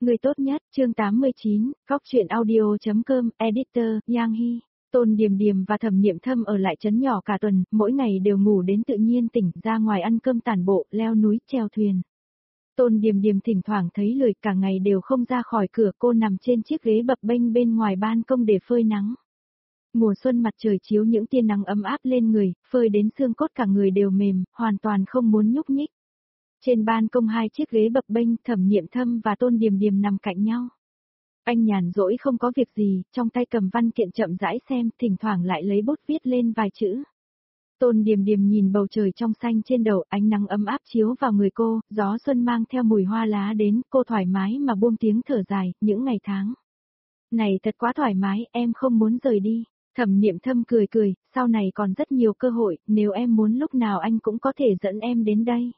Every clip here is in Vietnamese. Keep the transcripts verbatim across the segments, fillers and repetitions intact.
Người tốt nhất, chương tám mươi chín, góc truyện audio.com, editor, Yang Hy. Tôn Điềm Điềm và Thẩm Niệm Thâm ở lại trấn nhỏ cả tuần, mỗi ngày đều ngủ đến tự nhiên tỉnh, ra ngoài ăn cơm tản bộ, leo núi, chèo thuyền. Tôn Điềm Điềm thỉnh thoảng thấy lười, cả ngày đều không ra khỏi cửa, cô nằm trên chiếc ghế bập bênh bên ngoài ban công để phơi nắng. Mùa xuân mặt trời chiếu những tia nắng ấm áp lên người, phơi đến xương cốt cả người đều mềm, hoàn toàn không muốn nhúc nhích. Trên ban công hai chiếc ghế bập bênh, Thẩm Niệm Thâm và Tôn Điềm Điềm nằm cạnh nhau. Anh nhàn rỗi không có việc gì, trong tay cầm văn kiện chậm rãi xem, thỉnh thoảng lại lấy bút viết lên vài chữ. Tôn Điềm Điềm nhìn bầu trời trong xanh trên đầu, ánh nắng ấm áp chiếu vào người cô, gió xuân mang theo mùi hoa lá đến, cô thoải mái mà buông tiếng thở dài, những ngày tháng này thật quá thoải mái, em không muốn rời đi. Thẩm Niệm Thâm cười cười, sau này còn rất nhiều cơ hội, nếu em muốn lúc nào anh cũng có thể dẫn em đến đây.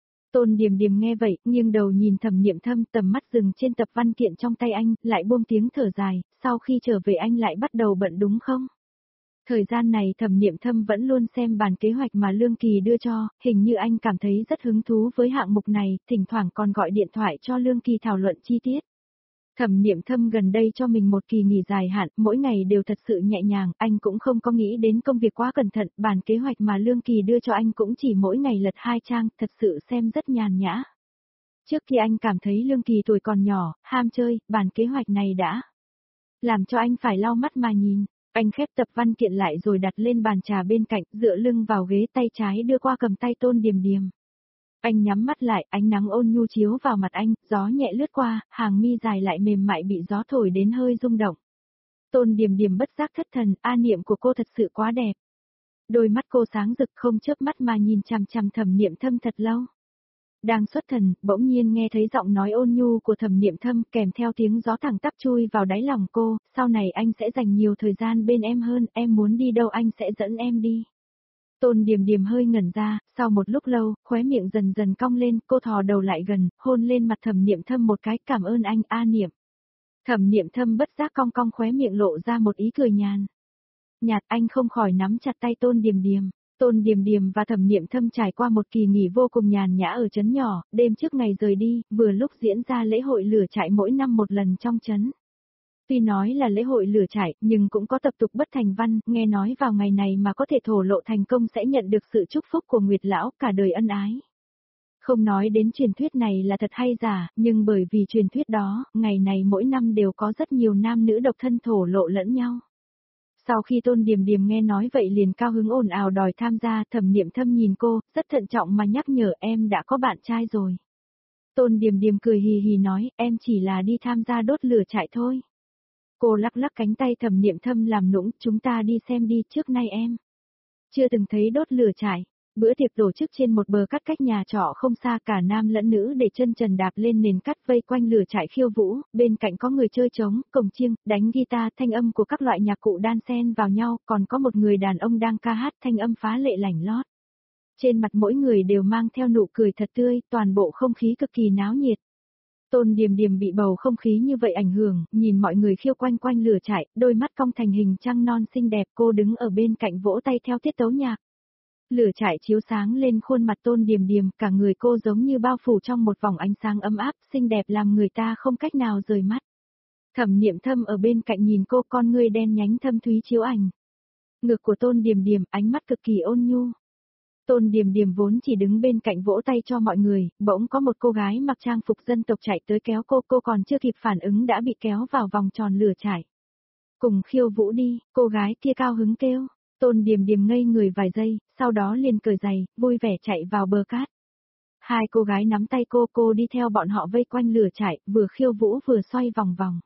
Tôn Điềm Điềm nghe vậy, nghiêng đầu nhìn Thẩm Niệm Thâm, tầm mắt dừng trên tập văn kiện trong tay anh, lại buông tiếng thở dài, sau khi trở về anh lại bắt đầu bận đúng không? Thời gian này Thẩm Niệm Thâm vẫn luôn xem bản kế hoạch mà Lương Kỳ đưa cho, hình như anh cảm thấy rất hứng thú với hạng mục này, thỉnh thoảng còn gọi điện thoại cho Lương Kỳ thảo luận chi tiết. Thẩm Niệm Thâm gần đây cho mình một kỳ nghỉ dài hạn, mỗi ngày đều thật sự nhẹ nhàng, anh cũng không có nghĩ đến công việc quá cẩn thận, bản kế hoạch mà Lương Kỳ đưa cho anh cũng chỉ mỗi ngày lật hai trang, thật sự xem rất nhàn nhã. Trước khi anh cảm thấy Lương Kỳ tuổi còn nhỏ, ham chơi, bản kế hoạch này đã làm cho anh phải lau mắt mà nhìn. Anh khép tập văn kiện lại rồi đặt lên bàn trà bên cạnh, dựa lưng vào ghế, tay trái đưa qua cầm tay Tôn Điềm Điềm. Anh nhắm mắt lại, ánh nắng ôn nhu chiếu vào mặt anh, gió nhẹ lướt qua, hàng mi dài lại mềm mại bị gió thổi đến hơi rung động. Tôn Điềm Điềm bất giác thất thần, a niệm của cô thật sự quá đẹp. Đôi mắt cô sáng rực không chớp mắt mà nhìn chằm chằm Thẩm Niệm Thâm thật lâu. Đang xuất thần, bỗng nhiên nghe thấy giọng nói ôn nhu của Thẩm Niệm Thâm kèm theo tiếng gió thẳng tắp chui vào đáy lòng cô, sau này anh sẽ dành nhiều thời gian bên em hơn, em muốn đi đâu anh sẽ dẫn em đi. Tôn Điềm Điềm hơi ngẩn ra, sau một lúc lâu, khóe miệng dần dần cong lên, cô thò đầu lại gần, hôn lên mặt Thẩm Niệm Thâm một cái, cảm ơn anh, a niệm. Thẩm Niệm Thâm bất giác cong cong khóe miệng lộ ra một ý cười nhàn nhạt, anh không khỏi nắm chặt tay Tôn Điềm Điềm. Tôn Điềm Điềm và Thẩm Niệm Thâm trải qua một kỳ nghỉ vô cùng nhàn nhã ở trấn nhỏ, đêm trước ngày rời đi, vừa lúc diễn ra lễ hội lửa trại mỗi năm một lần trong trấn. Tuy nói là lễ hội lửa trại, nhưng cũng có tập tục bất thành văn, nghe nói vào ngày này mà có thể thổ lộ thành công sẽ nhận được sự chúc phúc của Nguyệt Lão, cả đời ân ái. Không nói đến truyền thuyết này là thật hay giả, nhưng bởi vì truyền thuyết đó, ngày này mỗi năm đều có rất nhiều nam nữ độc thân thổ lộ lẫn nhau. Sau khi Tôn Điềm Điềm nghe nói vậy liền cao hứng ồn ào đòi tham gia, Thẩm Niệm Thâm nhìn cô, rất thận trọng mà nhắc nhở em đã có bạn trai rồi. Tôn Điềm Điềm cười hì hì nói, em chỉ là đi tham gia đốt lửa trại thôi. Cô lắc lắc cánh tay Thẩm Niệm Thâm làm nũng, chúng ta đi xem đi, trước nay em chưa từng thấy đốt lửa trại. Bữa tiệc tổ chức trên một bờ cát cách nhà trọ không xa, cả nam lẫn nữ để chân trần đạp lên nền cát vây quanh lửa trại khiêu vũ, bên cạnh có người chơi trống, cồng chiêng, đánh guitar, thanh âm của các loại nhạc cụ đan xen vào nhau, còn có một người đàn ông đang ca hát thanh âm phá lệ lảnh lót. Trên mặt mỗi người đều mang theo nụ cười thật tươi, toàn bộ không khí cực kỳ náo nhiệt. Tôn Điềm Điềm bị bầu không khí như vậy ảnh hưởng, nhìn mọi người khiêu quanh quanh lửa trại, đôi mắt cong thành hình trăng non xinh đẹp, cô đứng ở bên cạnh vỗ tay theo tiết tấu nhạc. Lửa trại chiếu sáng lên khuôn mặt Tôn Điềm Điềm, cả người cô giống như bao phủ trong một vòng ánh sáng ấm áp, xinh đẹp làm người ta không cách nào rời mắt. Thẩm Niệm Thâm ở bên cạnh nhìn cô, con ngươi đen nhánh thâm thúy chiếu ảnh ngực của Tôn Điềm Điềm, ánh mắt cực kỳ ôn nhu. Tôn Điềm Điềm vốn chỉ đứng bên cạnh vỗ tay cho mọi người, bỗng có một cô gái mặc trang phục dân tộc chạy tới kéo cô, cô còn chưa kịp phản ứng đã bị kéo vào vòng tròn lửa trại. Cùng khiêu vũ đi, cô gái kia cao hứng kêu. Tôn Điềm Điềm ngây người vài giây, sau đó liền cởi giày, vui vẻ chạy vào bờ cát. Hai cô gái nắm tay cô, cô đi theo bọn họ vây quanh lửa trại, vừa khiêu vũ vừa xoay vòng vòng.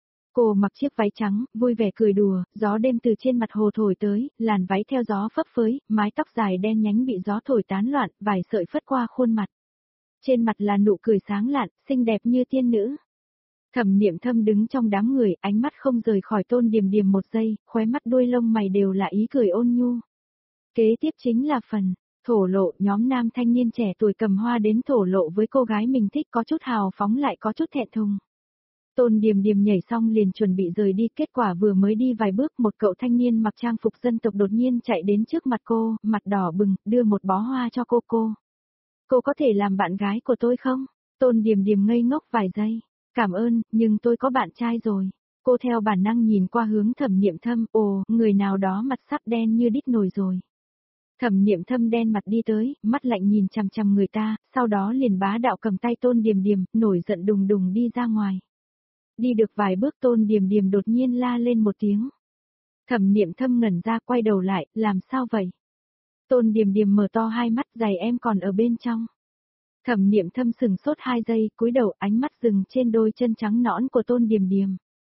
Cô mặc chiếc váy trắng, vui vẻ cười đùa, gió đêm từ trên mặt hồ thổi tới, làn váy theo gió phấp phới, mái tóc dài đen nhánh bị gió thổi tán loạn, vài sợi phất qua khuôn mặt. Trên mặt là nụ cười sáng lạn, xinh đẹp như tiên nữ. Thẩm Niệm Thâm đứng trong đám người, ánh mắt không rời khỏi Tôn Điềm Điềm một giây, khóe mắt đuôi lông mày đều là ý cười ôn nhu. Kế tiếp chính là phần thổ lộ, nhóm nam thanh niên trẻ tuổi cầm hoa đến thổ lộ với cô gái mình thích, có chút hào phóng lại có chút thẹn thùng. Tôn Điềm Điềm nhảy xong liền chuẩn bị rời đi, kết quả vừa mới đi vài bước một cậu thanh niên mặc trang phục dân tộc đột nhiên chạy đến trước mặt cô, mặt đỏ bừng, đưa một bó hoa cho cô cô. Cô có thể làm bạn gái của tôi không? Tôn Điềm Điềm ngây ngốc vài giây. Cảm ơn, nhưng tôi có bạn trai rồi. Cô theo bản năng nhìn qua hướng Thẩm Niệm Thâm, ồ, người nào đó mặt sắp đen như đít nồi rồi. Thẩm Niệm Thâm đen mặt đi tới, mắt lạnh nhìn chằm chằm người ta, sau đó liền bá đạo cầm tay Tôn Điềm Điềm, nổi giận đùng đùng đi ra ngoài. Đi được vài bước Tôn Điềm Điềm đột nhiên la lên một tiếng. Thẩm Niệm Thâm ngẩn ra quay đầu lại, làm sao vậy? Tôn Điềm Điềm mở to hai mắt, giày em còn ở bên trong. Thẩm Niệm Thâm sừng sốt hai giây, cúi đầu ánh mắt dừng trên đôi chân trắng nõn của Tôn Điềm Điềm.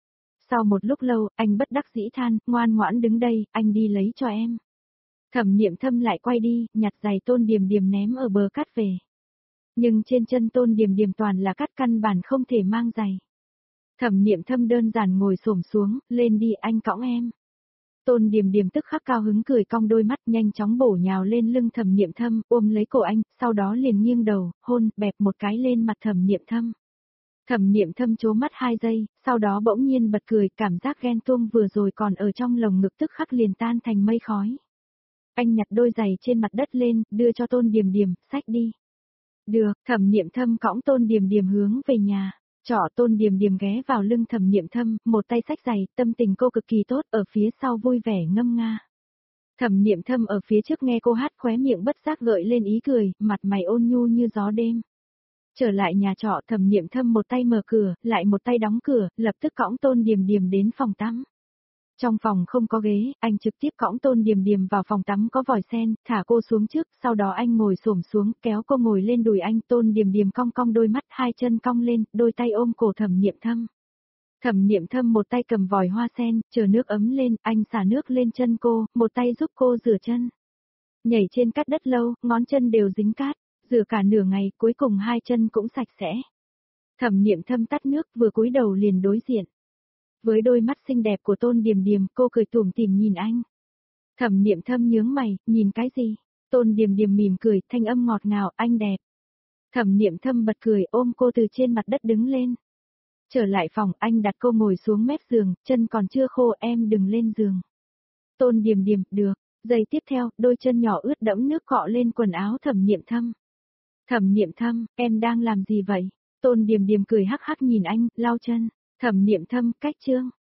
Sau một lúc lâu, anh bất đắc dĩ than, ngoan ngoãn đứng đây, anh đi lấy cho em. Thẩm Niệm Thâm lại quay đi, nhặt giày Tôn Điềm Điềm ném ở bờ cát về. Nhưng trên chân Tôn Điềm Điềm toàn là cát, căn bản không thể mang giày. Thẩm Niệm Thâm đơn giản ngồi xổm xuống, lên đi anh cõng em. Tôn Điềm Điềm tức khắc cao hứng cười cong đôi mắt, nhanh chóng bổ nhào lên lưng Thẩm Niệm Thâm, ôm lấy cổ anh, sau đó liền nghiêng đầu, hôn, bẹp một cái lên mặt Thẩm Niệm Thâm. Thẩm Niệm Thâm trố mắt hai giây, sau đó bỗng nhiên bật cười, cảm giác ghen tuông vừa rồi còn ở trong lồng ngực tức khắc liền tan thành mây khói. Anh nhặt đôi giày trên mặt đất lên, đưa cho Tôn Điềm Điềm, xách đi. Được, Thẩm Niệm Thâm cõng Tôn Điềm Điềm hướng về nhà. Trọ Tôn Điềm Điềm ghé vào lưng Thẩm Niệm Thâm, một tay xách giày, tâm tình cô cực kỳ tốt, ở phía sau vui vẻ ngâm nga. Thẩm Niệm Thâm ở phía trước nghe cô hát khóe miệng bất giác gợi lên ý cười, mặt mày ôn nhu như gió đêm. Trở lại nhà trọ Thẩm Niệm Thâm một tay mở cửa, lại một tay đóng cửa, lập tức cõng Tôn Điềm Điềm đến phòng tắm. Trong phòng không có ghế, anh trực tiếp cõng Tôn Điềm Điềm vào phòng tắm có vòi sen, thả cô xuống trước, sau đó anh ngồi xổm xuống, kéo cô ngồi lên đùi anh, Tôn Điềm Điềm cong cong đôi mắt, hai chân cong lên, đôi tay ôm cổ Thẩm Niệm Thâm. Thẩm Niệm Thâm một tay cầm vòi hoa sen, chờ nước ấm lên, anh xả nước lên chân cô, một tay giúp cô rửa chân. Nhảy trên cát đất lâu, ngón chân đều dính cát, rửa cả nửa ngày, cuối cùng hai chân cũng sạch sẽ. Thẩm Niệm Thâm tắt nước, vừa cúi đầu liền đối diện. Với đôi mắt xinh đẹp của Tôn Điềm Điềm, cô cười tủm tỉm nhìn anh. Thẩm Niệm Thâm nhướng mày, nhìn cái gì? Tôn Điềm Điềm mỉm cười, thanh âm ngọt ngào, anh đẹp. Thẩm Niệm Thâm bật cười, ôm cô từ trên mặt đất đứng lên. Trở lại phòng, anh đặt cô ngồi xuống mép giường, chân còn chưa khô, em đừng lên giường. Tôn Điềm Điềm, được. Giây tiếp theo, đôi chân nhỏ ướt đẫm nước cọ lên quần áo Thẩm Niệm Thâm. Thẩm Niệm Thâm, em đang làm gì vậy? Tôn Điềm Điềm cười hắc hắc nhìn anh, lau chân. Thẩm Niệm Thâm, cách chương.